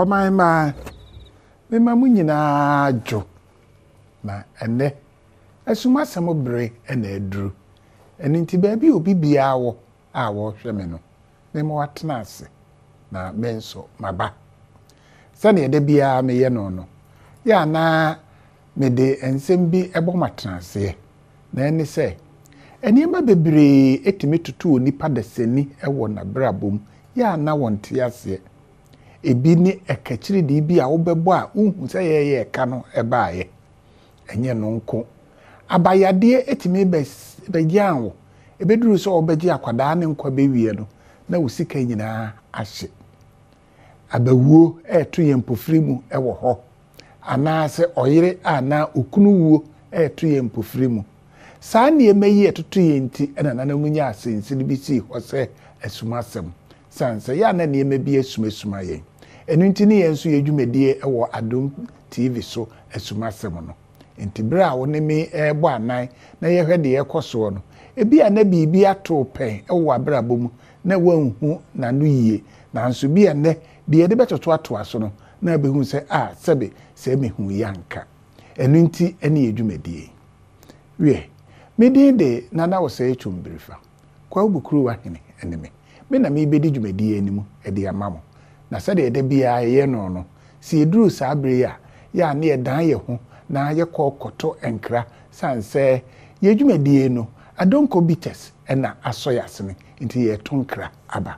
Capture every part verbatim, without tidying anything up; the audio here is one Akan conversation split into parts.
o my ma me ma munyina adwo na ene asuma samobre ena eduru eni nti ba bi obi bia wo a wo hwe me no me mo atena ase na menso maba sane ede bia me ye no no ya na me de ensem bi ebo matena ase na eni se eni ma bebre etimi tutu onipa desani ewo na brabom ya na wonte ase ebi ni ekachiri di bi a wobebo a unhu se ye ye ka no eba ye enye no nko abayade etimi be begianwo ebeduru so obeji akwada ne nkwa bewie no na wusika nyina ahye abawuo eto yempofiri mu ewo ho ana se oyire ana okunuwuo eto yempofiri mu saa ne emayi etoto yenti ena na namunya asensi bi si ho se asumasem sanse ya na ne emabi asumesuma yen enu nti ne yenso yedwumadie ewo Adom T V so asumasem no enti bra wo ne me ebo anan na ye hwede ye koso no ebi ana bibi ato pen ewo abrabom na wanhu na no yie na nso bi ene de ye de betoto ato aso no na behu se ah sebe se mehu yanka enu nti ene yedwumadie wie medin de nana wo se echumbirifa kwa obukuru wa hene ene me me na me bedi dwumadie enimu e de amamo na se de de bia ye no no si eduru sa bre ya ya na ye dan ye ho na ye kokoto enkra sanse ye dwumadie no adonko bites ena asoyasene nti ye tonkra aba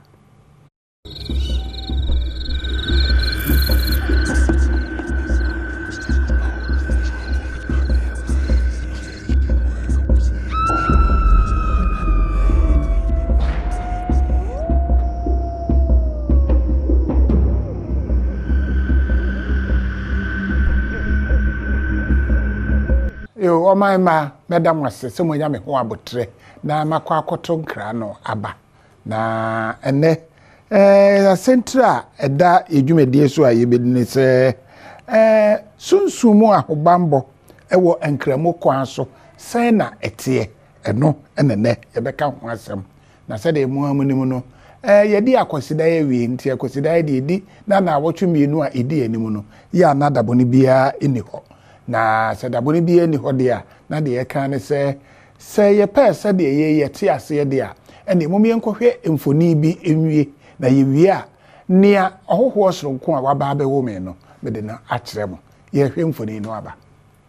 yo o my ma madam wase se monya me ho abotre na makwa akoto nkra no aba na ene eh central eda edwumadie so ayebedine se eh sunsumu ahobambo ewo enkramo kwa so sen na etie eno enene yebeka ho asem na se de mu amunimu no eh yedi akosida ye wi nti akosida ye de di na na awotwemienu a edi animu no ya na daboni bia eni ho na se daboni bia eni ho de a na de ye kan ne se se ye pese de ye ye te ase de a ene mom ye nkohwe emfoni bi enwie na ye wie a nia ohoho soronko a waba be wo me no me de na akire mo ye hwe emfoni no aba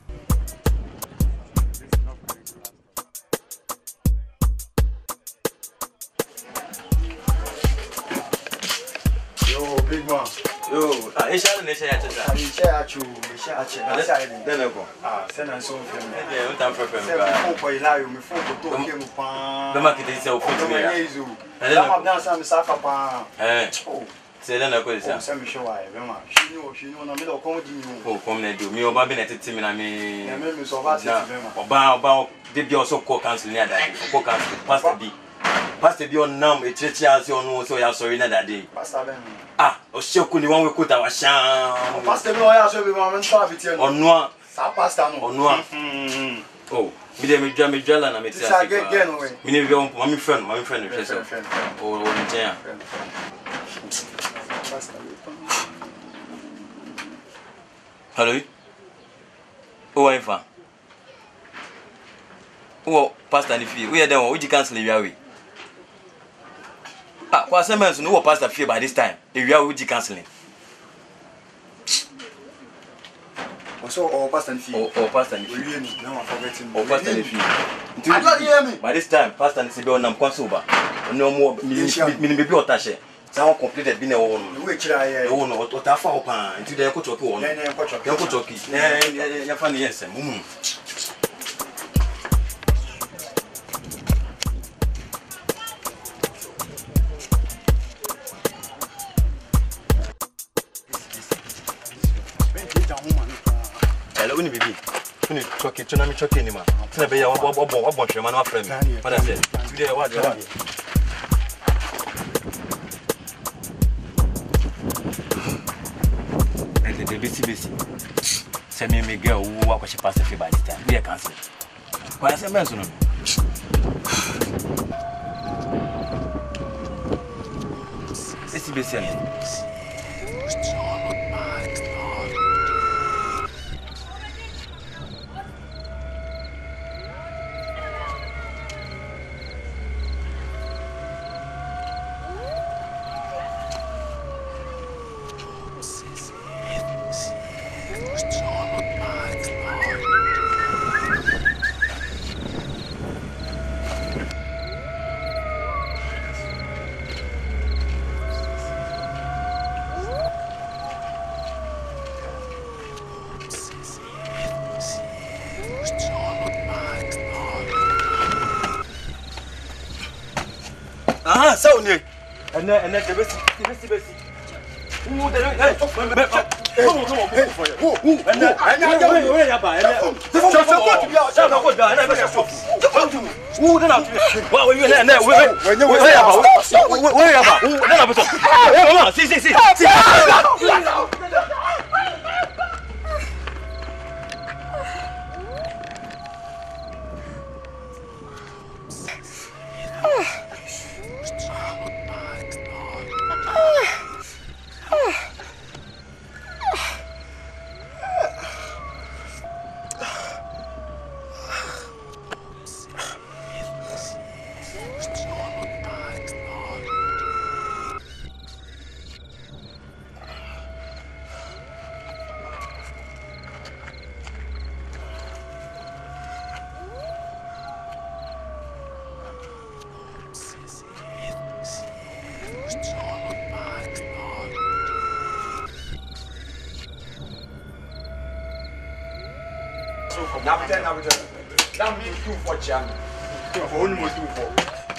big man. Yo, ah, isha ne isha ya tata. Isha ya chu, isha ya chu. Na sai ni. Dele ko. Ah, sena so film. Eh, o tam problem ba. Se ko ila yo mi fo to ke mu pa. Be ma kiti se o foto me ya. La ma bna sa mi sa pa. Eh. Se dele ko isa. O se mi show ai, be ma. Shi ni o shi ni na mi do ko di ni o. O ko me do. Mi o ba be na tete mi na mi. Na me mi so ba se be ma. Oba oba de bi o so ko cancel ni adade. Ko cancel pastor bi. Pastor bi on nam e chechi ase onu so ya sorry na dade. Pastor ben. Ah, o sheku ni wan we kota wa shan. Pastor bi o ya so be ma me sta biti en. Onu a. Sa pastor no. Onu a. Mhm. Oh, mi de mi dwa mi dwa la na mi ti ase. Sa get get no we. Mi ni bi on mami friend, mami friend e hwese. O o nchen. Pastor. Hello. O wa ifa. O pastor ni fi. O ye den o ji cancel wi awe. Ah, kwa semens no pastor fi by this time. E wi awe ji canceling. So o pastor ni fi. O o pastor ni fi. We ni na wa forget him. O pastor ni fi. I don't hear me. By this time pastor ni se be onam kwanso ba. No mo mi mi be otashe. Sa completed bi na wo no. We kira ye. Wo no o ta fa o pa. Nti de ko choki wo no. Ne ne ko choki. Ye ko choki. Ne ya fa ni yesem. Mm. Hello, uni bibi. Uni choki, tuna mi choki ni ma. Tuna be ya wo wo wo wo hwe ma na frame. What I said. Today what you want? And the busy busy. Send me me girl who wa ko she pass the by this time. We cancel. Kwa se menso no. Esse busy ani. Sauni. And then, and then the best, the best, the best. Who the hey, come on, come on, come on, for you. Who, who, and then, and then, where, where, you buy? And then, just support to be out. Just support that. And then, support. Support to me. Who then? What were you there? Where, where, where, where, where, where, where, who? Then I'm supposed. Hey, come on, see, see, see, see. Now pretend, now pretend. Now me two for Chan. Two for only more two for.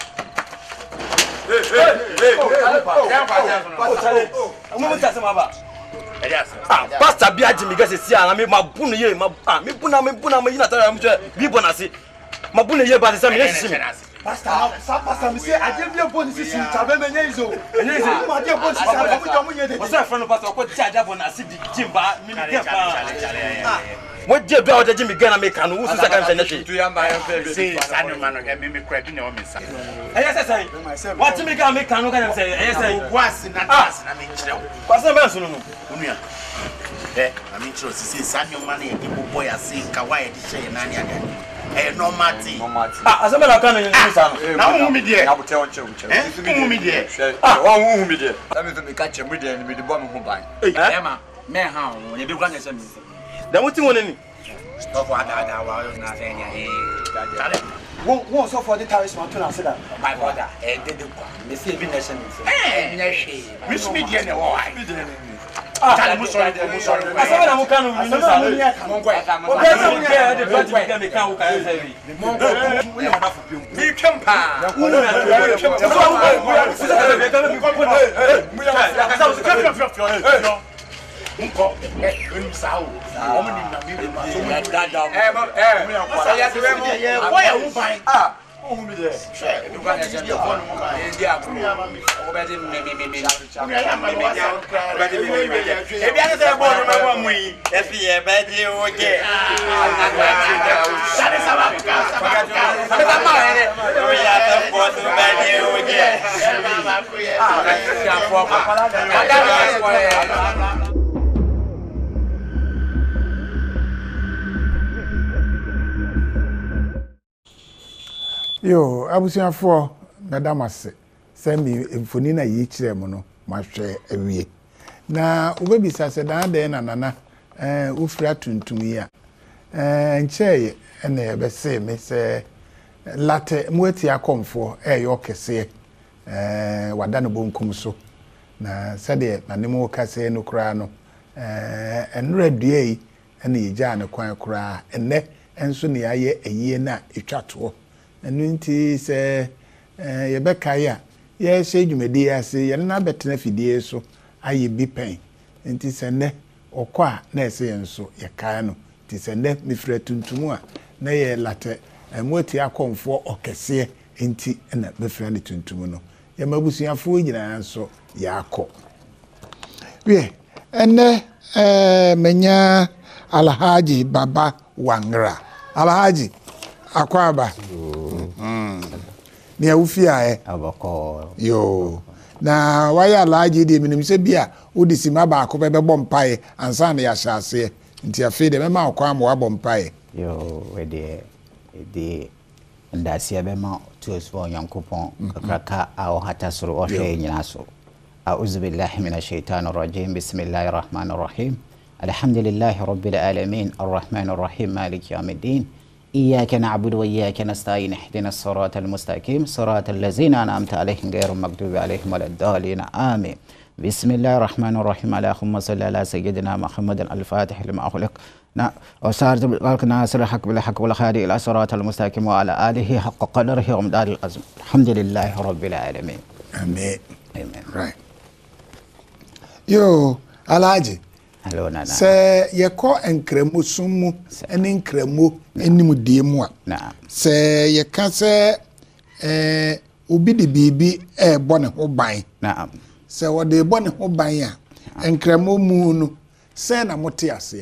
Hey, hey, hey, hey. Pastor Biaji mi gase si ana me mabunu ye ma me buna me buna me yina tara me bi bonase mabunu ye ba se me yesi me Pastor, pastor me say ade bi bonus si tabe me nyizo. Nyizo ma ade bonus sa ko mo mo nyede. O say friend pastor ko ti ade bonus di jimba mi mi get pa. What je do ade jimi gana me kanu usu saka mfe neshi. Tu ya mba ya mfe be. Say sanu ma no me me credit na o me sa. Eh say say. What jimi gana me kanu kana say eh say. Wasi na das na me kire. Pastor be sunu no. Onua. Eh, na me kire say sanu ma na e bo boy ase ka wa e di shey na ni ade. Eh no mati. No mati. Ah, asema la kana ni sa no. Na hu mi de. Na bote on che uche. Eh, hu mi de. Ah, wa hu mi de. Na me to me ka che mi de ni me de bo me hu ban. Eh, ema, me ha o, ye be kwa na se mi. Da mutin woni ni. Stop wa da da wa na se nya eh. Tale. Won won so for the tariffs man to na say that. My brother, eh de de kwa. Me say be nation me say. Eh, nya hwe. Miss me de ne wo ai. Ah, Tale mo sorry, mo sorry. asema na mukanu mi ni sa. Mo ngwa. O be se mi get the party mi get me kan wo kan say wi. Mo ngwa. Wo ya ma fu pim. Mi kempa. Wo na na. So wo wo so ka be ka mi ko po. Eh, mu ya ka sa wo so ka be. No. Nko. Eh, oni sa o. O mo ni na mi ma so mo da da. Eh, ma eh. Sa ya se mo. Wo ya wo ban. Ah, o hu mi de. Shey, du kwa na se de ko no mo ba. Eh, dia ku. O be de me me me me. Mo ya ma lo wa sa. O be de me me me. E bi ade se bo no ma mu yi. E fi e be di o je. Sale sa ba ka. Sa ba ma ere. O ya ta po tu be di o je. Ba ba ku ye. Ah, ya po pa. Yo, abusuafo madam ase se mi mfoni na yi kire mu no mahwe awie na ubebisa se dan de na nana eh ufira tuntum yi a eh ncheye na yebese me se late muati akomfo eh yo kese eh wada no bonkum so na sade na nemu kase no kura no eh enra due yi na yija ne kwan kura enne enso ne aye eyie na etwato enu nti se eh yebeka ya ye hye dwumedi ase ye na betena fidie so aye bi pen nti se ne okwa na ese ye nso ye kan no nti se ne mifra tuntum a na ye late emoti akomfo okese nti na befra ne tuntum no ye mabusuafo nyina nso ya akọ we ene eh menya Alhaji Baba Wangra Alhaji akwaba mm ni awufia e abako yo na waya Alhaji de minim se bia wodi ma ba akọ bebe bompae ansa na ya hyase nti afi de mema akọ am wa bompae yo we de de ndasia be ma tuos fo yankopon kraka aw hata suru o he nyina so a'udhu billahi minash shaitanir rajim bismillahir rahmanir rahim alhamdulillahi rabbil alamin arrahmanir rahim maliki yawmiddin إياك نعبد وإياك نستعين اهدنا الصراط المستقيم صراط الذين أنعمت عليهم غير المغضوب عليهم ولا الضالين آمين بسم الله الرحمن الرحيم اللهم صل على سيدنا محمد الفاتح لما أغلق وسارت بالقلق ناصر الحق بالحق والخادي إلى صراط المستقيم وعلى آله حق قدره ومدار الأزم الحمد لله رب العالمين Amen. Amen. Right. Yo, Alaji. Hello, Nana. Se ye ko enkremu sumu ene enkremu enimu die mu a. Na. Se ye ka se eh obi de bibi e bo ne ho ban. Na. Se wo de bo ne ho ban a enkremu mu no se na mote ase.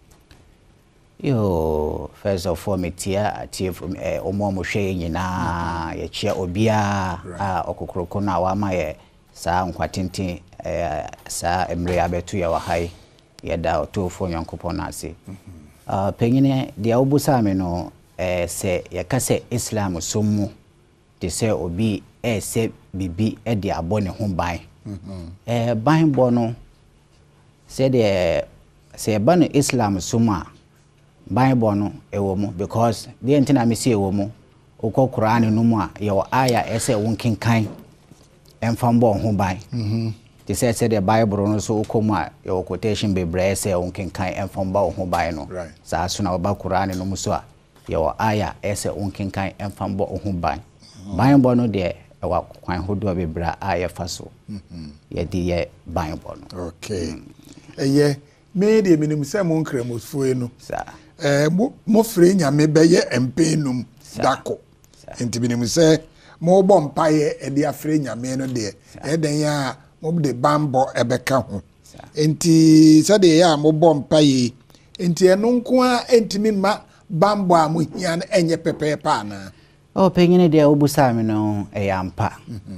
Yo, first of all, me tia atie from eh omo mo hwe nyina ye chia obia a okokroko na wa ma ye sa nkwatenten eh sa emre abetu ye wa hai ye da otofo nyankopon na ase. Ah penyine dia obusa me no eh se ye ka se Islam sommu de se obi eh se bibi e de abone ho ban. Eh ban bo no se de se ba no Islam sommu Bible no ewo mu because the entina me see ewo mu okọ Quran no mu a ye wo aya ese won kenkan emfambo ho ban mhm they say say the Bible no so okọ mu a ye wo quotation bebre ese won kenkan emfambo ho ban no sa so na ba Quran no mu so a ye wo aya ese won kenkan emfambo ho ban Bible no de e wa kwan hodo bebra aya faso mhm ye di ye Bible no okay eye me de minim se mo nkramofuo enu sa eh mo free nyame beye empenum dako enti binim se mo bo mpaye e de afre nyame no de e den ya mo de bambo ebeka ho enti se de ya mo bo mpaye enti eno nko a entimi ma bambo a mo hia na enye pepepa na o penyine de obusa me no e yampa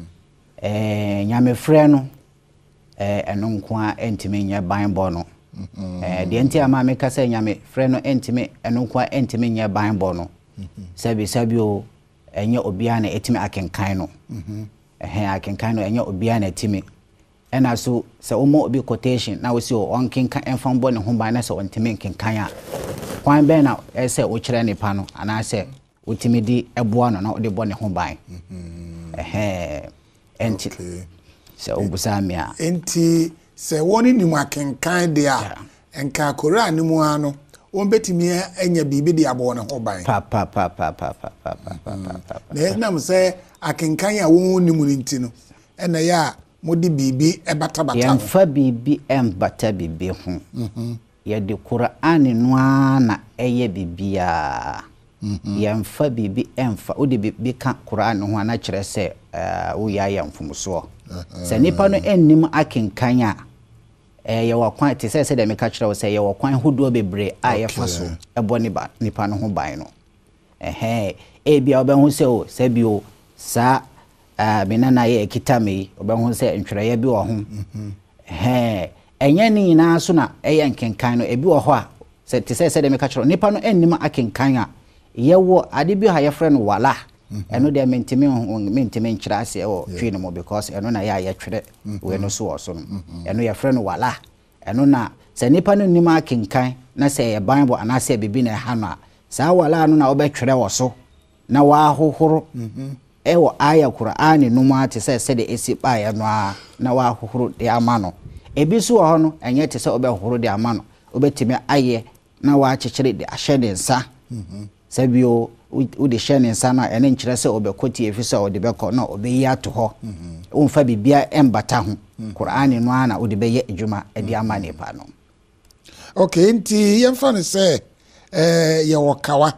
eh nyame frɛ no eh eno nko a entimi nya bambo no eh de enti ama me kasa nyame frɛ no entimi eno nko a entimi nya bambo no sabi sabi o enye obia na etimi akenkan no eh akenkan no enye obia na etimi ena so se omo obi quotation na we si o onkenkan enfambo ne ho ban na se ontimi kenkan a kwan ben na ese o kyerɛ nipa no ana se otimi di eboa no na o de bo ne ho ban eh enti se obusa me a enti se woni ni makenkan de a enka Quran ni mu ano won betimi anya bibi de abo ne ho ban pa pa pa pa pa pa pa pa na na se akenkan a won ni mu nti no ena ya modi bibi e bata bata yan fa bibi em bata bibi ho mhm ya de Quran no na eye bibia yan fa bibi em fa odi bibi ka Quran ho ana kyerɛ sɛ wo ya ya mfumuso sɛ nipa no ennim akenkan a eh ye wakwan te sɛ sɛ de me ka kyerɛ wo sɛ ye wakwan hodo bebre a ye fa so ebo ne ba nipa no ho ban no eh eh bia obehu sɛ o sɛ bio sa ah me nana ye kitame obehu sɛ ntwere ye bi wo ho eh enye ni nyina so na eye nkenkan no ebi wo ho a sɛ te sɛ sɛ de me ka kyerɛ nipa no ennim akenkan a ye wo ade bi ha ye frɛ no wala eno de mentimi mentimi nkyira ase o twi no mo because eno na ya ye twere we no so so no eno ye frɛ no wala eno na sɛ nipa no nima akenkan na sɛ ye Bible ana sɛ bibi na ha no a saa wala no na obɛtwere wo so na wa hohoro e wo aya Qur'ani no mu ate sɛ sɛ de esi ba ya no a na wa hohoro de ama no ebi so ho no enye te sɛ obɛhohoro de ama no obɛtimi aye na wa akyekyere de ahyɛ de nsa sɛ bio u de share nsa na ene nkyerɛ sɛ obɛkɔti efi sɛ ode bɛkɔ na obɛyi ato hɔ wo mfa bibia embata ho Qur'ani no ana ode bɛyɛ adwuma ade ama ne pa no okay nti yɛmfa no sɛ eh ye wokawa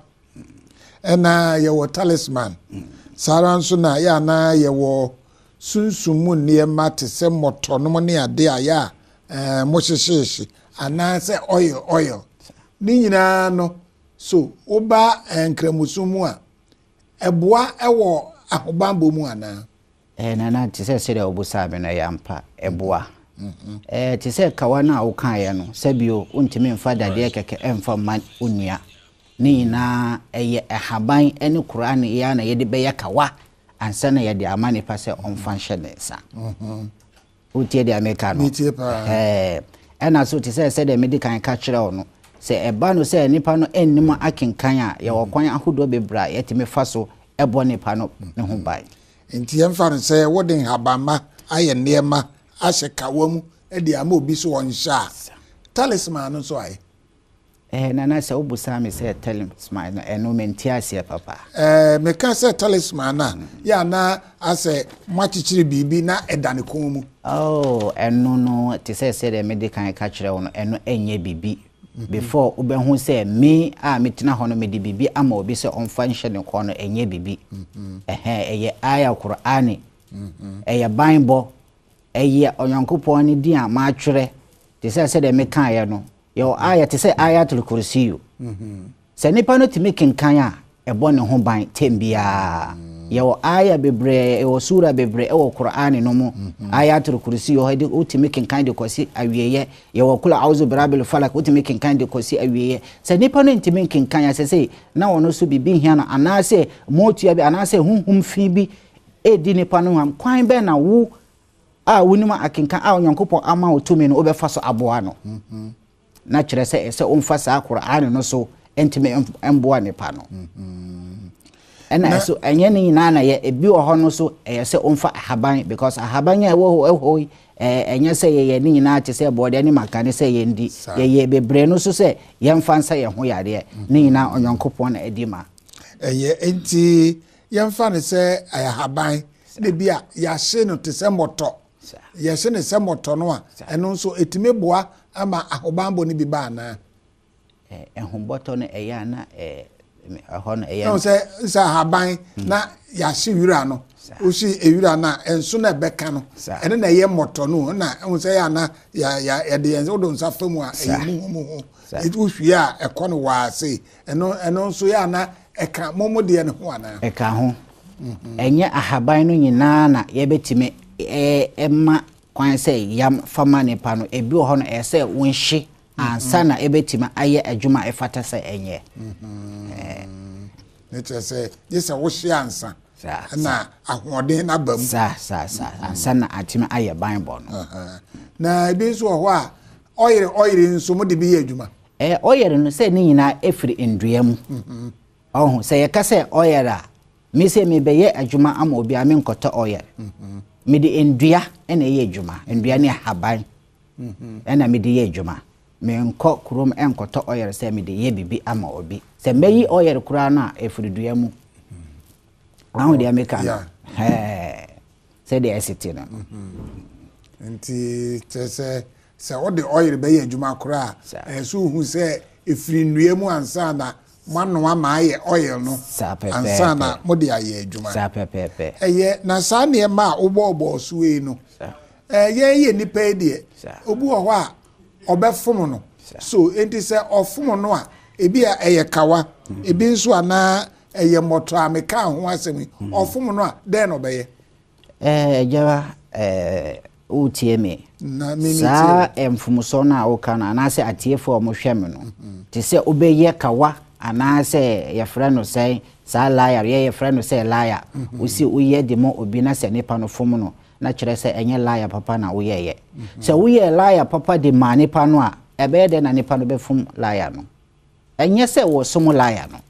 ena ye wo talisman sara nso na ya na ye wo sunsumu nneɛma te sɛ mɔtɔ no ne ade a ya eh mo hyehyeehye ana sɛ oil oil ni nyina no so oba enkramusumu a eboa ewo ahobambo mu ana eh nana te sɛ sɛ de obusa be no yampa eboa eh te sɛ kawa na wo kan ye no sabio untimi mfa dade keke emfa man onua ni na eye ahaban ene Qur'an ya na ye de be yakawa ansa na ye de amane pa sɛ onfa hye ne sa mhm utie de ameka no eh ena so te sɛ sɛ de medical ka kyerɛ no se eba no se nipa no ennim akenkan a ye wokwan ahodo bebra yetime fa so ebo nipa no ne ho bai enti yemfa no se wodin habama aye niema ahye kawam e de ama obi so wonsha talisman no so aye eh na na se obusa me se talisman eno mentiasie papa eh me ka se talisman na ya na ase machichiri bibi na edane komu oh eno no te se se de medical ka kire wo no eno enye bibi before ubehu say me a metina hono me di bibi ama obi say on function ko no enye bibi eh eye aya Qur'ani eye Bible eye onyankopon ni di ama atwere te say say de me kan ye no yo aya te say ayatul kursiyu se nipa no timi kenkan a ebo ne ho ban tembia yo aya bebre e sura bebre e Qur'ani no mu ayatul kursi yo hadi utimi kenkan de kosi awieye yo kula auzu birabil falak utimi kenkan de kosi awieye se nipa no ntimi kenkan ya se se na wono so bibi hia na anase motu ya bi anase hunhum fi bi e di nipa no ham kwan be na wo a wonima akenkan a onyankopon ama otumi no obefa so aboa no na kire se se omfa sa Qur'ani no so entimi emboa nipa no ena so enye ni na na ye ebi oho no so e se omfa ahaban because ahaban ya wo ho eh enye se ye ye ni na te se bode ni makane se ye ndi ye ye bebre no so se ye mfa nsa ye ho yare ni na onyonkopon na edima eye enti ye mfa ne se ahaban de bia ya hye no te se moto ye hye ne se moto no a eno so etime boa ama ahobambo ni biba na eh ehumboto no eya na eh ahono eya no se se haban na ya hye wura no o si ewura na enso na beka no ene na ye moto no na o se ya na ya ya de yenze o do nsa famu a eyimu mu ho e tu hwie a ekono wa se eno eno nso ya na eka momo de ne ho ana eka ho enye ahaban no nyina na ye betime e emma kwan se yam fama ne pa no ebi ho no e se wonhye ansa na ebetima aye adwuma efata se enye eh ne se yesa wo hye ansa na ahoden na bam sa sa sa ansa na atima aye Bible no na ebi so ho a oyire oyire nso mo de bi ye adwuma eh oyire no se ni nyina efiri ndua mu oh se ye ka se oyire a me se me beye adwuma ama obi a me nkoto oyire me de ndua ena ye adwuma ndua ne haban ena me de ye adwuma me nko krom enkoto oyere se me de ye bibi ama obi se meyi oyere kura na efridua mu ahu de ameka eh se de esiti na enti se se o de oyere be ye adwuma kura eh so hu se efrinua mu ansa na manu ama aye oyel no ansa na mo de aye adwuma sa pepepe eye na sa ne ma obo obo suwe no eh ye ye nipa edie obu ho a obefom no so enti se ofom no a ebi a eye kawa ebi nso ana eye moto ameka ho asemi ofom no a den no beye eh jawa eh utie me na mimi sa emfumuso na okana anase atiefo mo hweme no ti se obeye kawa anase ye frɛ no sɛ sa liar ye ye frɛ no sɛ liar usi uye de mo obi na se nipa no fom no na kyerɛ sɛ enye liar papa na uye ye sɛ uye liar papa de ma nipa no a ebe de na nipa no be fom liar no enye sɛ wo som liar no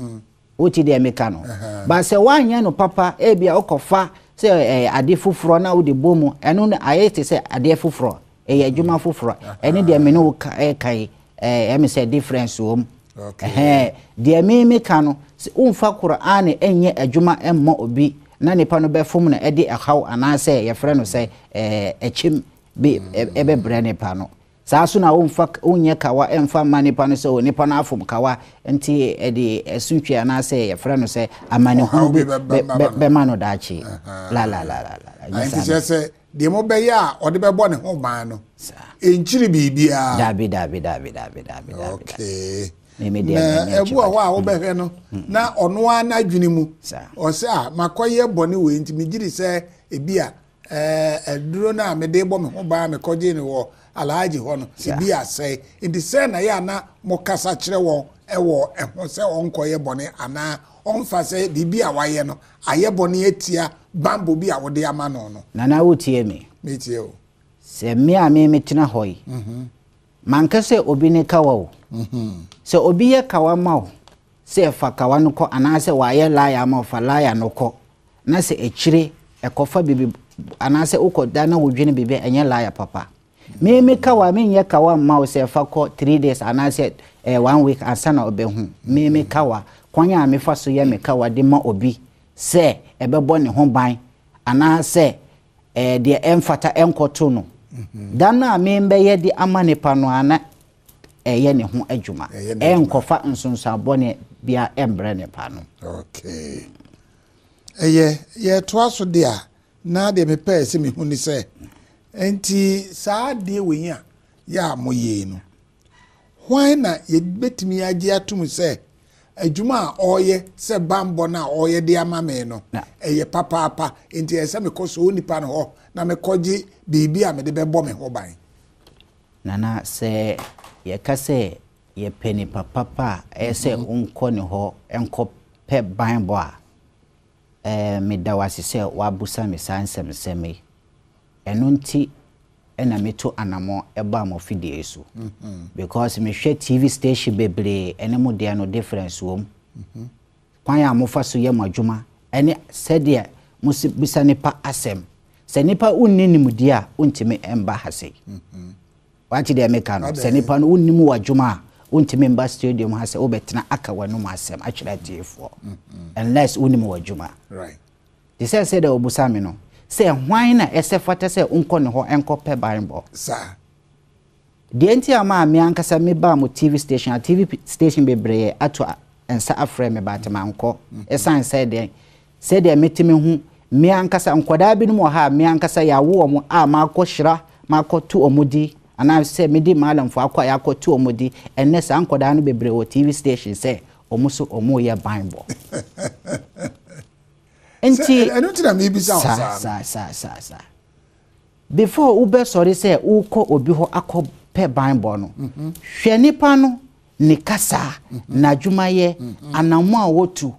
uti de meka no ba sɛ wanya no papa e bia okofa sɛ ade foforo na wo de bomu eno na ayete sɛ ade foforo e ye adwuma foforo ene de me no kai kai eh em sɛ difference wo eh de me meka no umfa Qur'ani enye adwuma emma obi na nipa no be fom na ede ahaw anase ye frɛ no sɛ eh echim be ebe bre nipa no saa so na umfa unye kawa emfa ma nipa no sɛ nipa na afom kawa enti ede esuntwe anase ye frɛ no sɛ amane hu be ma no daachi la la la la enti sɛ de mo be ya ode be bɔ ne ho ban no enchiri bibia dabi dabi dabi dabi dabi okay me me na ebu ho a wo behwe no na ono a na dwene mu o se a makoye bone we ntimi giri se ebi a eh eduro na me de bo me ho ba me koje ni wo alaaji ho no ebi a se indi se na ya na mo kasa kire wo e wo eho se onkoye bone ana onfa se bibi a waye no aye bone etia bambo bi a wo de ama no no na na wotie me me tie o se me a me metina hoyi mhm manka se obi ne kawa o mhm se obi ye kawa ma o se fa kawa no ko ana se wa ye la ya ma fa la ya no ko na se echire ekofa bibi ana se uko da na wodwene bibi enye la ya papa me me kawa me nye kawa ma o se fa ko three days ana se eh, one week asana obehu me me kawa kwanya me fa so ye me kawa de ma obi se ebebo ne ho ban ana se eh de emfata enkoto no dan na me mbe ye de amane pa no ana eh ye ne ho adwuma enkofa nsonso abone bia embre ne pa no. Okay. Eye ye to aso de a na de me pa se me hu ni se enti saa de we a ya moye no hwan na ye betimi age atum se adwuma a oye se bambo na oye de amame no eye papa papa enti ese me ko so onipa no ho na me koji bibi a me de bebo me ho ban nana se ye kase ye peni papa papa ese unko ne ho enko pe bambo a eh me da wase se wabusa me sansem seme eno nti ena meto anamo eba mo fidie so because me hwe T V station bebre ene mo dia no difference wo kwan ya mo fa so ye madwuma ene sede musibisa nipa asem se nipa unninim dia untime emba hase wati de meka no se nipa no unnim wadwuma untime emba stadium hase obetena aka wanu asem akira tiefo unless unnim wadwuma right they say say de obusa me no say hwan na ese fata say unko ne ho enko pe Bible sa de enti ama me ankasa me ba mo T V station a T V station bebre ato ensa afre me batema nko esan say de say de metime hu me ankasa nkoda bi no mo ha me ankasa ya wo mo a makọ hira makọ tu omudi ana say me di malamfo akọ ya akọ tu omudi enne sa nkoda no bebre o T V station say omuso omo ye Bible enti enu tina me bi sa sa sa sa sa sa before ube sorry say uko obi ho akọ pe Bible no hwe nipa no ni kasa na dwumaye anamo a wotu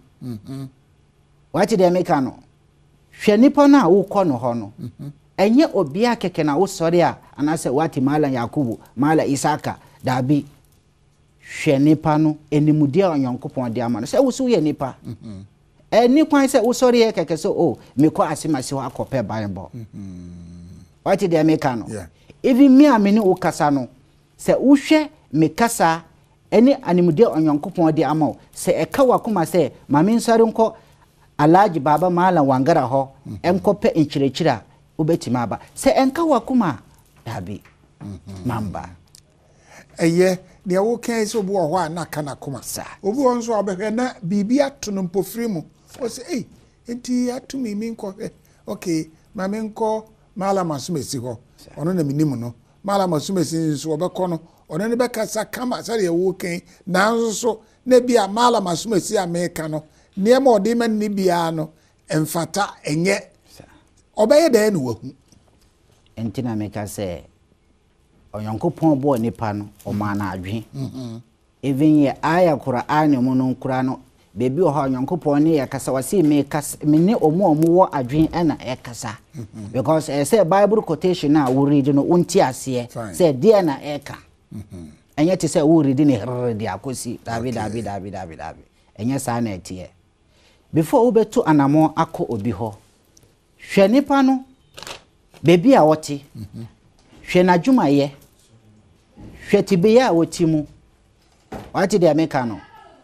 wati de meka no hwe nipa no a uko no ho no enye obi akeke na wo sorry a anase wati mala Yakubu mala Isaka dabi hwe nipa no enimudi a onyonkopon de ama no say wo so ye nipa eni kwan se wo sorry e keke so oh me ko asimasi ho akope Bible wati de meka no even me amene wo kasa no se wo hwe me kasa eni animude onyonkopon de ama se eka wakoma se mame nsori nko alaji baba mala wangara ho enkope nchirechira obetima aba se enka wakoma dabi mamba eye ne wo kan se obu ho a na kana koma obu won so obehwe na bibi atono mpofiri mu o se eh enti atumi mi nko okay mame nko mala masumesi ho ono na minimu no mala masumesi nso obekọ no ono ne bekasa kama sare ye wo kan na nso so na bia mala masumesi ameka no ne ma odi man ni bia no emfata enye obeye de na wahu enti na meka se onyankopon bo nipa no o ma na adwen mhm even ye aya Qur'an mu no nkura no bebi o ha onyankopon ne yakasa wase me kasa me ne omo omo wo adwen na e kasa because e say Bible quotation na wo read no unti ase say dia na e ka mhm enye te say wo read ne herre dia akosi dabi dabi dabi dabi dabi enye sa na etie before wo betu anamo akọ obi ho hwe nipa no bebi a wote mhm hwe na dwuma ye hwe tibe a woti mu wati de ameka no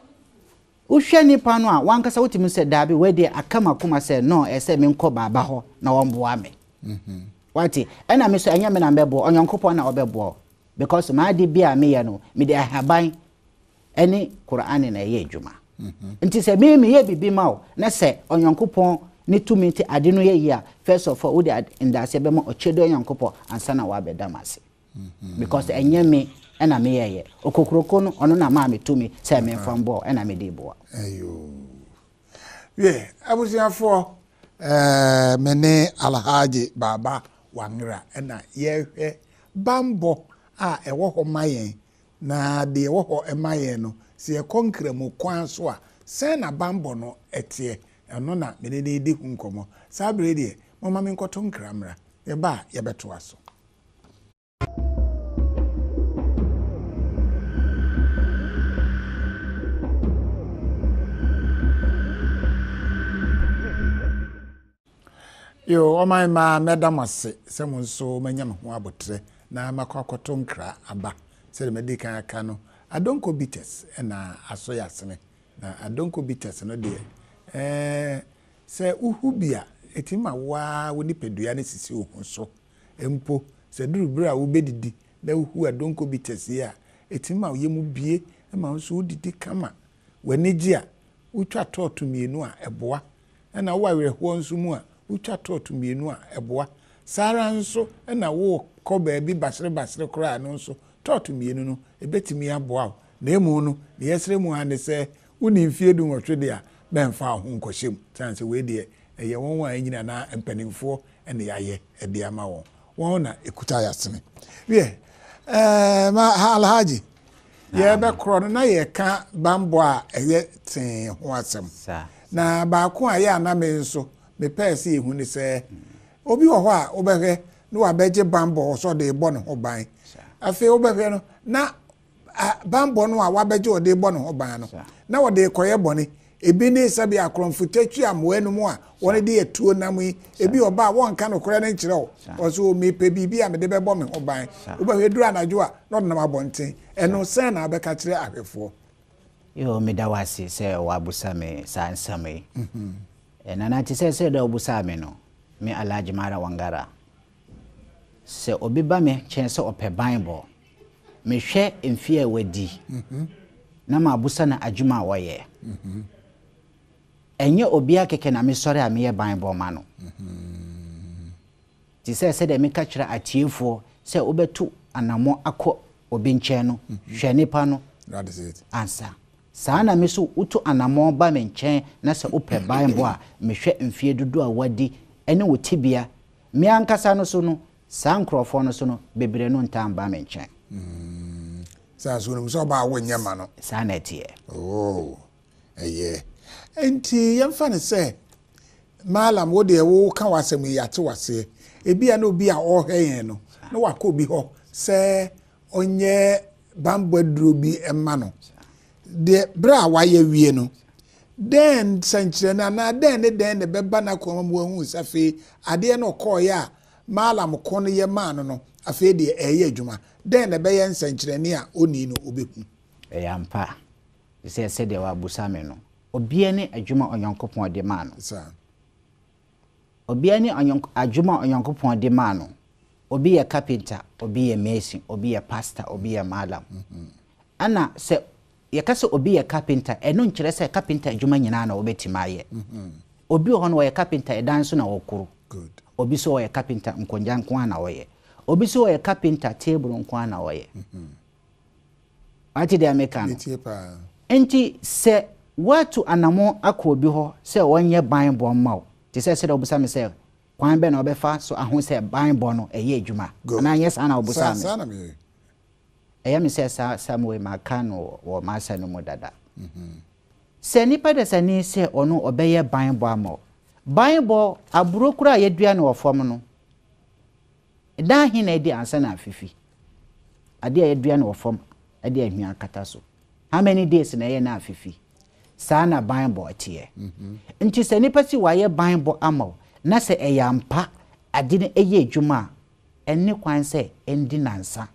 wo hwe nipa no a wankasa wotimi se dabi we de akama kuma se no e se me nko baba ho na womboa me mhm wati ena me so enya me na mbebo onyonkopon na obebo because ma de bia me ye no me de ahaban eni Qur'an na ye adwuma mhm nti se me me ye bibi ma o na se onyonkopon ni tumi ti ade no ye ya first of all we dey indase be ma ochedo onyonkopon ansa na wa bedamase mhm because enye me ena me ye okokroko no ono na ma me tumi se me fambo ena me dey bo ayo ye abusiafo eh mene Alhaji Baba Wangra ena ye hwe bambo a ewo ho mayen na de ewo ho emayen no se ekonkra mu kwan so a se na bambo no etie eno na mene de di hu nkomo sabre de mama me nkoto nkramra ye ba ye beto aso yo o my ma medamase se mo so manya me ho abotre na makwakoto nkra aba se me kan aka no adonko bitters na asoya sene na adonko bitters no de eh se uhu bia etima wa woni pedua ne sisi ohun so empo se duru bra wo bedidi na uhu adonko bitters ya etima wo yemu bie ma nso didi kama wani a utwa totu mienu a eboa na wo awerho nso mu a utwa totu mienu a eboa sara nso na wo kọ baabi basere basere kora no nso totu mienu no ebetimi aboa na emu no ne yesere mu ane se woni mfie du nwotwe de a benfa ho nkohyem chance we de eye won wa anyina na empanimfo ene yaye e de ama won won na ekuta yasene we eh ma alhaji ye be kro no na ye ka bambo a eye ten ho asem na ba ko aye ana me nso me pese ehu ni se obi wo ho a obehwe no wabeje bambo so de bo no ho ban afi obehwe no na bambo no a wabeje o de bo no ho ban no na wo de koye boni ebi ne sabi akromfutatwi amwenu mu a woni de etuo nam yi ebi oba won ka no kore ne nkire o so o me pe bibi a me de be bo me ho ban obehwe duru anajo a no nam abonten eno sen na abeka kire ahwefo yo me da wasi se wabusa me sansame mhm ena na ti se se da obusa me no me Alhaji Mara Wangara se obi ba me chense ope Bible me hwe mfie wadi mhm na ma abusa na adwuma woye mhm enye obi akeke na me sori a me ye Bible ma no mhm ti se se de me ka kira atiefo se obetu anamo akọ obi nchen no hwe nipa no that is it answer sana me so utu anamo ba me nchen na se ope Bible a me hwe mfie dudu a wadi ene wotibia me ankasa no so no sankrofo no so no bebre no ntamba me nchen mm sa so no so ba wonya ma no sana tie oh eye enti yemfa ne se malam wo de wo ka wasem yate wase ebia na obi a ohwen no na waka obi ho se onye bambo duro bi emma no de bra waye wie no den sanchire na na den ne den ne beba na ko mu hu safe ade na ko ya malam ko no ye man no afi de eye adwuma den ne be ye sanchire ne a oni no obehu e yampa se se de wa busame no obia ne adwuma onyankopon de man no sa obia ne adwuma onyankopon de man no obi ye carpenter obi ye mason obi ye pastor obi ye malam mhm ana se yakase obi ye carpenter eno nkire se carpenter adwuma nyina na obetima ye mhm obi ho no ye carpenter edan so na wokuru good obi so ye carpenter nkonja nko na woye obi so ye carpenter table nko na woye mhm ati de ameka no enti se watu anamo akọ obi ho se wonye ban bo mawo ti se se de obusa me se kwan be na obefa so aho se ban bo no eye adwuma na yes ana obusa me sana me eya me se sa Samuel Makano wo masa no modada mhm se nipa de sani se ono obeye ban bo amawo ban bo aburokura yedua na ofom no da hin na di ansa na afifi ade yedua na ofom ade ahia akata so how many days na ye na afifi sana ban bo tie mhm nti se nipa si waye ban bo amawo na se eyampa ade ne eye adwuma enne kwan se endi nansa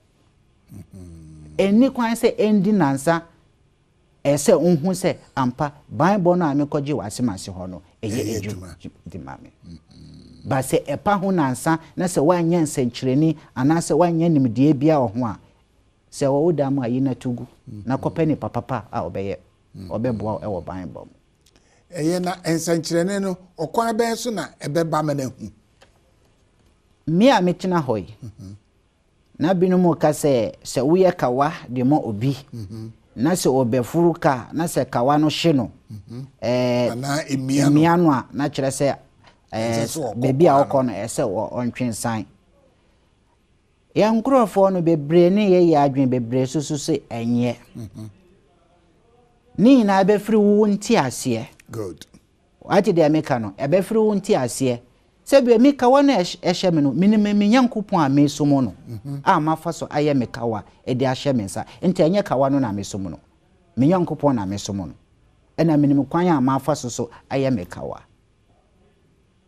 eni kwan se endi nansa ese unhu se ampa Bible no amekoje wasemase ho no eye eju di mame ba se epa ho nansa na se wanya nsankyereni ana se wanya nimdie bia ho a se wo woda mu ayi na tugu na kopeni papapa a obeye obeboa e wo Bible eye na nsankyereni no okwan ben so na ebeba ma na hu mi a metina hoy na binumu ka se se uye kawa de mo obi mhm na se obefuru ka na se kawa no hye no mhm eh na emiano emiano a na kire se eh bebi a okọ no ese ontwensan ya nkrofo no bebre ne ye ya adwen bebre susu se enye mhm ni na befuru wu nti ase good ati de ameka no ebefuru wu nti ase sebi mi kawa na ehye me no minime me nyankopon a mesomo no a mafa so aye me kawa e de ahye me nsa enti enye kawa no na mesomo no me nyankopon na mesomo no ena minime kwan a mafa so so aye me kawa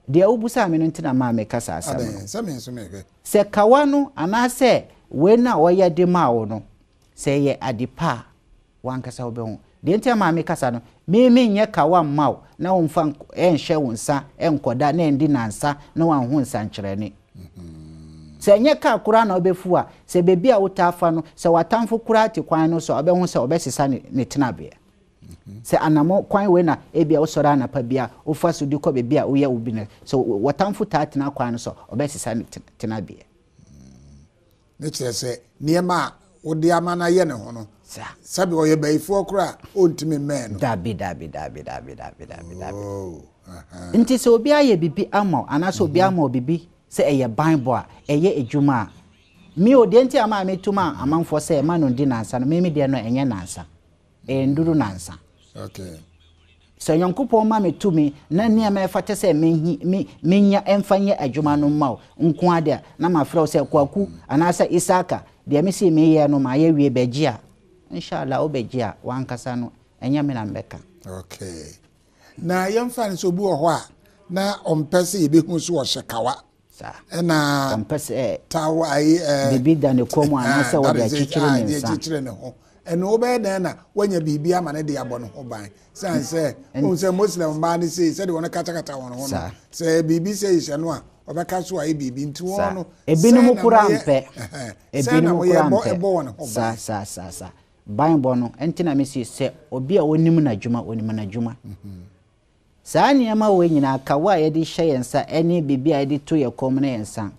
de obusa me no ntina ma me kasa asam ade se me nso me hwe se kawa no ana se we na oye de ma wo no se ye adipa wankasa wo be ho de ntia ma me kasa no me me nye kawa maw na wo mfa enhye wo nsa enkoda na endi nansa na wan ho nsa nkyere ni se nye ka kura na obefu a se bebi a wotafa no se watamfo kura ati kwan no so obehu se obesisa ne tenabe se anamo kwan we na ebia wo sora na pa bia wo fa so di ko bebi a wo ye ubi na so watamfo tatena kwan no so obesisa ne tenabe ne kire se niema wo de amana ye ne ho no sabi o ye baifo kura ontimi men no dabi dabi dabi dabi dabi dabi dabi oh nti se obi aye bibi ama ana so obi ama bibi se eye bible a eye ejuma mi o de nti ama metuma amanfo se e ma no di nansa no me me de no enye nansa e nduru nansa okay so Nyankopon ma metumi na nia ma fate se me menya emfanye adwuma no ma nko ade na ma frɛ se kwaku ana se Isaka de me se me ye no ma ye wie beji a inshallah obeji a wankasa no enye me na mbeka okay na yemfa ne so bu ho a na ompese yebehu so wo hyekawa na ompese tawa ai bibi da ne komo ana se wo de chichire ne nsa chichire ne ho eno obe den na wanya bibi ama ne de abo no ho ban san se o se muslim ba ne se se de wona kata kata won ho no se bibi se ise no a obeka so ai bibi nti won no ebinu kura mpe ebinu kura mpe sa sa sa sa Bible no entina me se obi a wonim na dwuma wonim na dwuma saa niema we nyina kawa ye de hye yensa ene bibia ye de to ye kom na yensa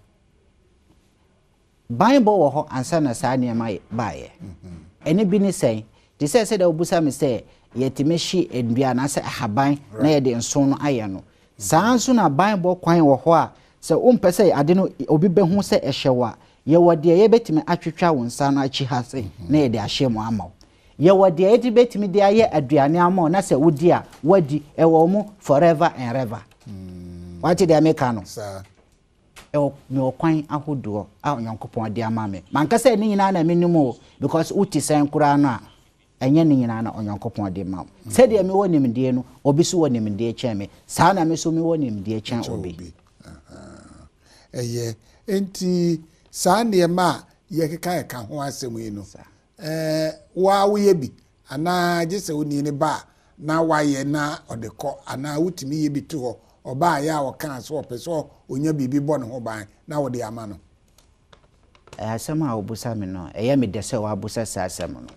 Bible wo ho ansa na saa niema baaye ene bi ni sei de se se da obusa me se ye timeshi endua na se ahaban na ye de nson no aye no saa nso na Bible kwan wo ho a se umpese ade no obi behu se ehyewa ye wode ye betime atwetwa wo nsa no achi ha se na ye de ahye mo amaw ye wode ye betime de aye aduane amaw na se wodi a wadi ewo mu forever and ever what did they make ano sir e me kwan ahodo a Nyankopon de ama me man ka se ni nyina na menimu because uti sen kura no a enye ni nyina na Nyankopon de ma se de me wonim de no obi so wonim de chen me saa na me so me wonim de chen obi eye enti saa ne ma ye keka ye ka ho asem yi no eh wa wo ye bi ana gese oni ne ba na wa ye na odekọ ana wutimi ye bi to ho oba ya wo kan so opeso onya bibi bo ne ho ban na wo de ama no eh asem a obusa me no eye me de se wa busa sa asem no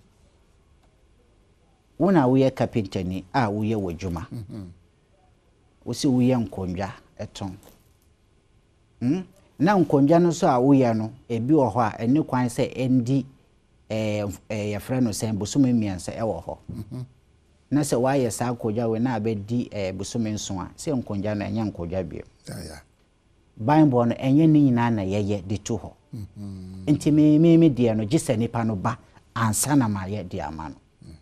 wona wo ye carpenter ni a wo ye wodwuma wo si wo ye nkondwa eton hm na nkondwa no so a wo ye no ebi wo ho a ene kwan se endi eh eh ya frɛ no sen bosume miansa e wo ho na se wa ye sa nkondwa we na abedi eh bosume nso a se nkondwa no enya nkondwa bi ya ya Bible no enye ni nyina na ye ye de to ho enti me me me de no gise nipa no ba ansa na ma ye de ama no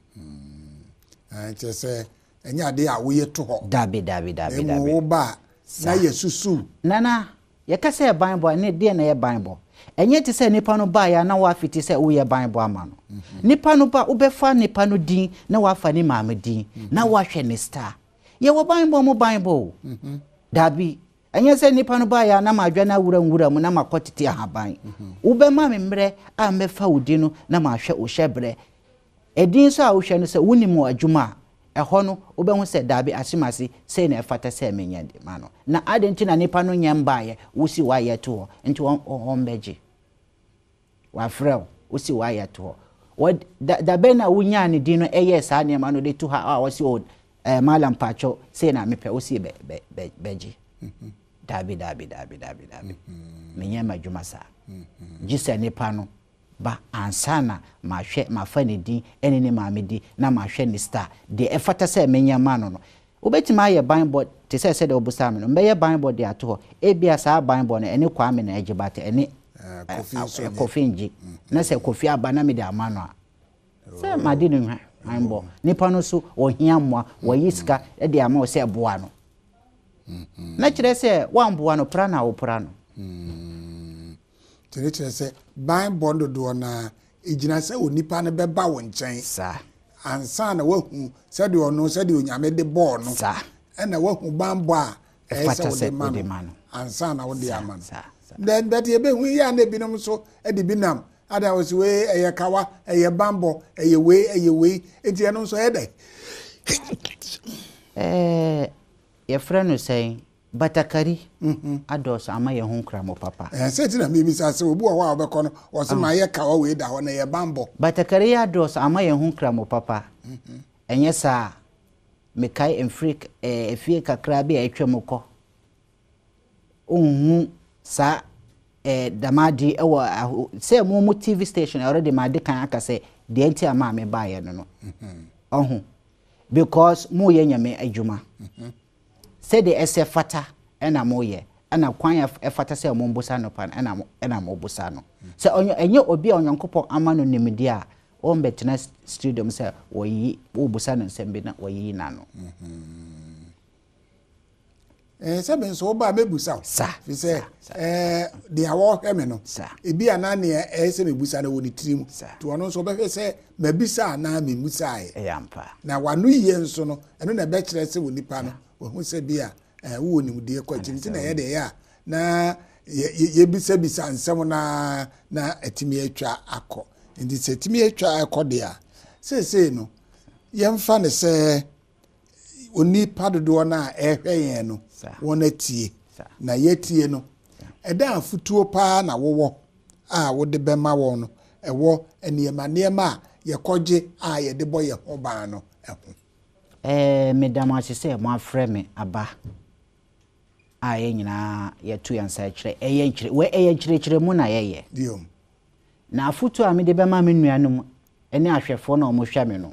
ah che se enya de a wo ye to ho dabi dabi dabi dabi wo ba na ye susu nana ye ka se Bible ne de na ye Bible enye ti se nipa no ba ya na wa fiti se wo ye Bible ama no nipa no ba ubefa nipa no din na wa fa ni maame din na wa hwe ne star ye wo Bible mo Bible dabi enye se nipa no ba ya na ma dwa na wura wura mu na makotete ahaban ube ma me mre a mefa wudi no na ma hwe o hyebre edin so a wo hwe no se woni mu adwuma eho no ube hu se dabi asimase se na efata se menya de ma no na adenti na nipa no nyamba ye wosi wa ye to nti won beji wa frɛ wosi wa ye to da be na wunya ne din no eye saa ne ma no de to ha a wosi o malam pacho se na mepe wosi be beji dabi dabi dabi dabi dabi menya madwuma sa gise nipa no ba ansana ma hwe ma fa ne din ene ne ma me di na ma hwe ne star de efata se menya ma no no obetima aye Bible te se se de obusa me no mbe ye Bible de ato e bia sa Bible no ene kwa me na agibate ene kofi nji na se kofi aba na me de ama no a se ma di ne hwa Bible nipa no so ohia mmoa wo yiska e de ama o se boa no na kire se wamboa no pra na wo pra no tere tere se Bible do do na ejina se onipa ne beba wo nchen sa ansa na wahu se de ono se de onyame de ball no sa e na wahu bambo a ɛsɛ wo de ma no ansa na wo de ama no then that ye be hu ya na binom so e de binam ada was we eye kawa eye bambo eye we eye we enti eno so e dai eh ye frɛ no sɛn batakari mhm ados ama ye hu kra mo papa eh se ti na me mi sa se obu wa obekɔ no o se ma ye kawa we da ho na ye bambo batakari ados ama ye hu kra mo papa mhm enye sa me kai enfrik eh efie kakra bi a etwam kɔ ohun sa eh damadi ewo say mo mo T V station already ma de kan aka say de enti ama me ba ye no no mhm ohun because mo ye nyame adwuma mhm say the ese fata ena mo ye ena kwan e fata say mo mbosa no pan ena ena mo bosa no say onyo enye obi onyankopon ama no nimdi a o mbetena studio say wo yi wo bosa no sembe na wo yi na no mhm eh se ben so ba mebusa fi se eh de awo hweme no ebi ana ne eh se mebusa na woni tirim to ono so be hwe se mabisa na mebusa e yampa na wanu ye nso no eno na be kire se woni pa no wo hu se bia eh wo ni mude kwa chimti na ye de ya na ye bisa bisa nsem na na etimi atwa akọ ndi se etimi atwa akọ de a se se no ye mfa ne se oni padodo na ehwe yen no wona tie na yetie no eda afutuo pa na wowo a wode bema wo no ewo eniema niema yekoje a ye de boye ho ba no eho eh medama se mo afre me aba a ye nyina ye tu yansa kire eye nkire we eye nkire kire mu na ye ye dio na afutuo a me de bema me nuanum ene ahwefo na omo hwa me no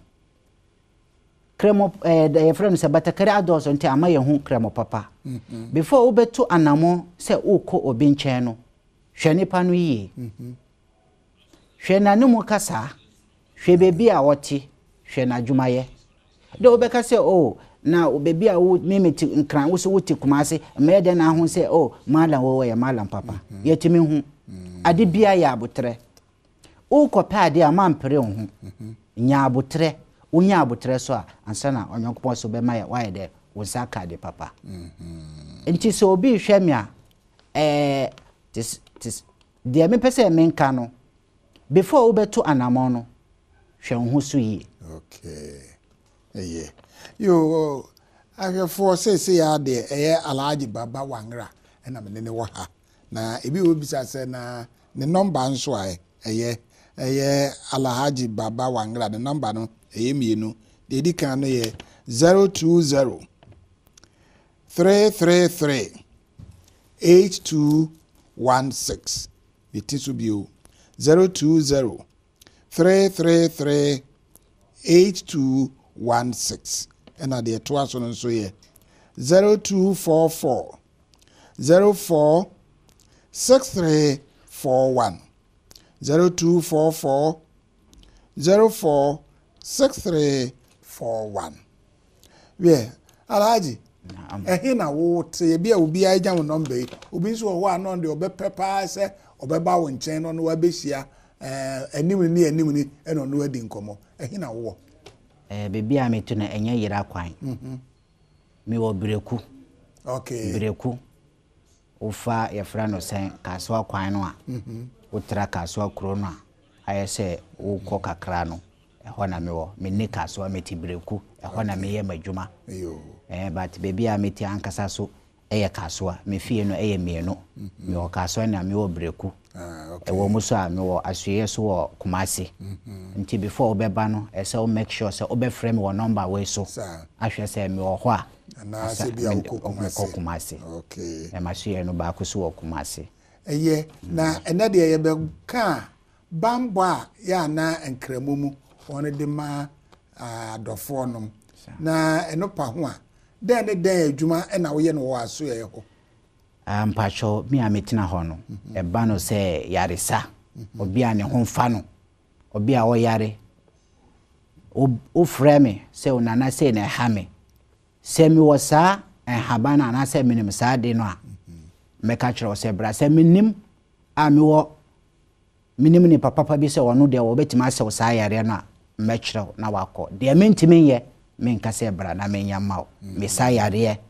kremo eh the friend say batakari ados nti ama ye hu kremo papa mm -hmm. before ubetu anamo say ukọ obi nchen no hwe nipa no yi mhm mm hwe nanumu kasa hwe bebi a woti hwe na dwumaye de obeka say oh na obebi a wo mimeti nkran wo so woti kumase me de na ho say oh malam wo ye malam papa mm -hmm. yetimi hu mm -hmm. ade bia ya abotre ukọ pa ade amampere hu mm -hmm. nya abotre unya abutre so a ansa na onyonkopon so be ma ya waye de wonsaka de papa mhm enti so obi hwe me a eh this this de me pese me nka no before ubeto anamon no hwe ho so yi okay eye yo ahwefo se se ya de eye Alhaji Baba Wangra na me ne wo ha na ebi obisa se na ne number nso a eye eye Alhaji Baba Wangra the number no eye mienu de di kan no ye zero two zero three three three eight two one six it is bio zero two zero three three three eight two one six and at the twice on so ye zero two four four zero four six three four one zero two four four zero four six three four one. Yeah, Alhaji. Eh hina wo te bia obi agya wo number obi nso wo anon de obepepa se obeba wo nchen no no wabehia eh anim ni anim ni eno no adi nkomo eh hina wo eh bebi a metu na enye yira kwan mhm mi wo Breku okay Breku ufa ya frano sen kaswa kwan no a mhm utra kaswa kro no a ayese wo kɔ kakra no ehɔ na me wo me ne kaswa meti Breku ehɔ na me ye madwuma yo eh but bebi a meti ankasa so eye kaswa me fie no eye mienu me wo kaswa na me wo Breku ah okay ewo muso a me wo asue so wo Kumasi nti before obeba no e say o make sure say obe frame wo number we so ahwe say me wo ho a na se bia wo Kumasi okay e masue no ba ko so wo Kumasi eye na ena de ye be ka bambo a ya na enkramumu won de ma adofo nom na eno pa ho a den ne den adwuma e na wo ye no wo aso ye ho ampacho mi ametina ho no e ba no se yaresa obi a ne ho mfa no obi a wo yare o frame se onana se na ha me se mi wo sa en habana na se minim sa de no a meka kire se bra se minim a mi wo minim ni papa pa bi se wono de wo betima se wo sa yare no a mekire na wakọ de mentimi ye menka se bra na menya mawo me sa yare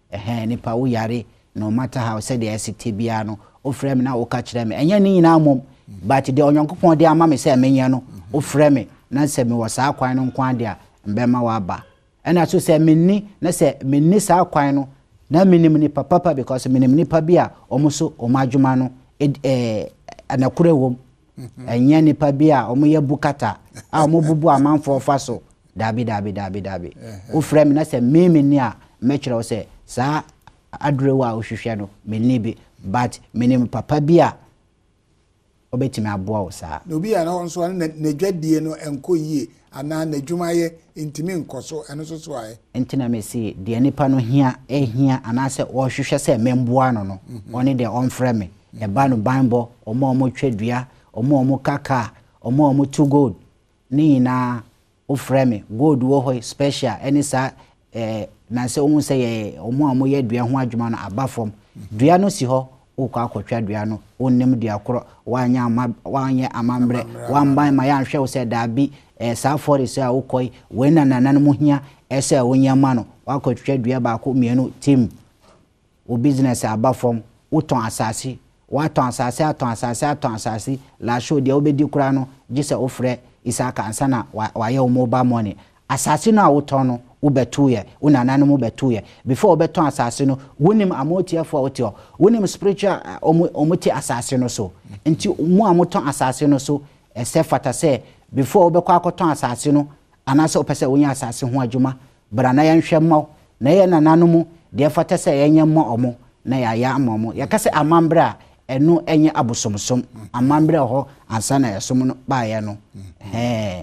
eh nipa wo yare no matter how said the sct bia no o frɛ me na wo ka kyerɛ me enye ni nyina mom but de onyonkopon de ama me sɛ menye no o frɛ me na sɛ me wɔ saa kwan no nkwan de a mbɛma wa ba ɛna so sɛ menni na sɛ menni saa kwan no na minim ni papa because minim ni pa bia omo so o madwuma no eh anakure wom enye ni pa bia omo ye bukata a omo bubu amanfo fa so dabi dabi dabi dabi o frɛ me na sɛ me menni a mɛkyerɛ wo sɛ saa adrewa o hwehwɛ no menni bi but minim papa bia obetimi aboa wo saa no bia na onso na dwadie no enko yie ana na dwumaye intimi nkoso eno so so aye entina me si de nipa no hia ehia ana sɛ wo hwehwɛ sɛ memboa no no oni de on frɛ me e ba no banbo omo omo twadua omo omo kaka omo omo to gold ni na o frɛ me gold wo hoi special eni sa eh na sɛ omo sɛ ye omo omo ye dua ho adwuma no abafom dua no si hɔ o kwa akotwa dua no onnim dua koro wanya ama wanya amambre wamban ma ya nhwɛ wo sɛ dabi eh saa for is a wokoi we na nanan mu hia ɛsɛ wonyama no wakotwa dua ba ko mienu team o business abafom woton asase waton asase aton asase aton asase la show de obedi kura no gise ofrɛ isaka ansana wa ye mobile money asase no a woton no ubetuye unananu mu betuye before obeton asase no wonim amotiafo a wotio wonim spiritual omuti asase no so nti mu amoton asase no so ese fata se before obekwa akoton asase no anase opese wonya asase ho adwuma bra na yenhwe maw na ye nananu mu de fata se yenye ma omo na ya ya amomo yakase amambra eno enye abosomsom amambra ho ansana yesom no ba ye no eh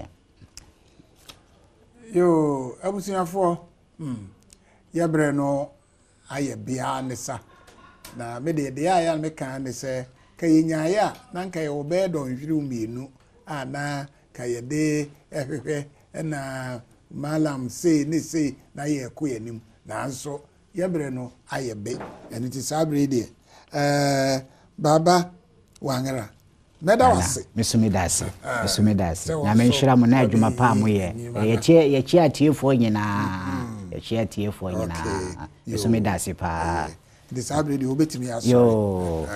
yo abusiafo hmm yebre no aye bia ne sa na me de de ya me kan ne se kayenya ya na nka ye obe do nhwiru mienu ana kayede ehwehwe na malam se ne se na ye ko yanim na nso yebre no aye be eni ti sabre de eh baba wangara meda wase misumi dase misumi dase na menhira mo na adwuma pa mo ye ye tie ye tie atiefo nyina ye tie atiefo nyina misumi dase pa the sabre de obetimi aso yo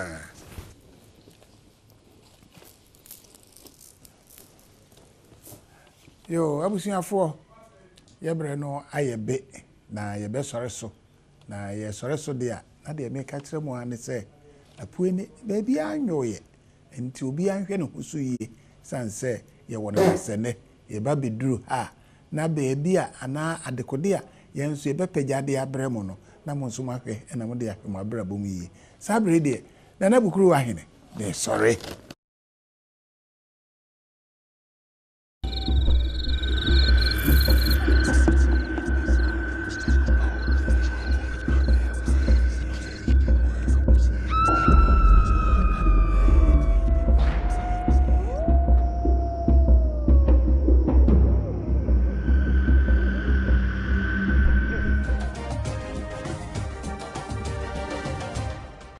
yo abusuafo yebre no ayebe na yebe sore so na ye sore so de a na de me ka kire mo ane se apue ni baby anyoye nti obi anhwe ne husu yie sanse ye wona sene ye ba beduru ha na baby a ana adekode a ye nso ye bepagade abremo no na mo nso mahwe na mo de ahwe mo abrabom yie sabre de na na bukuru ahene de sorry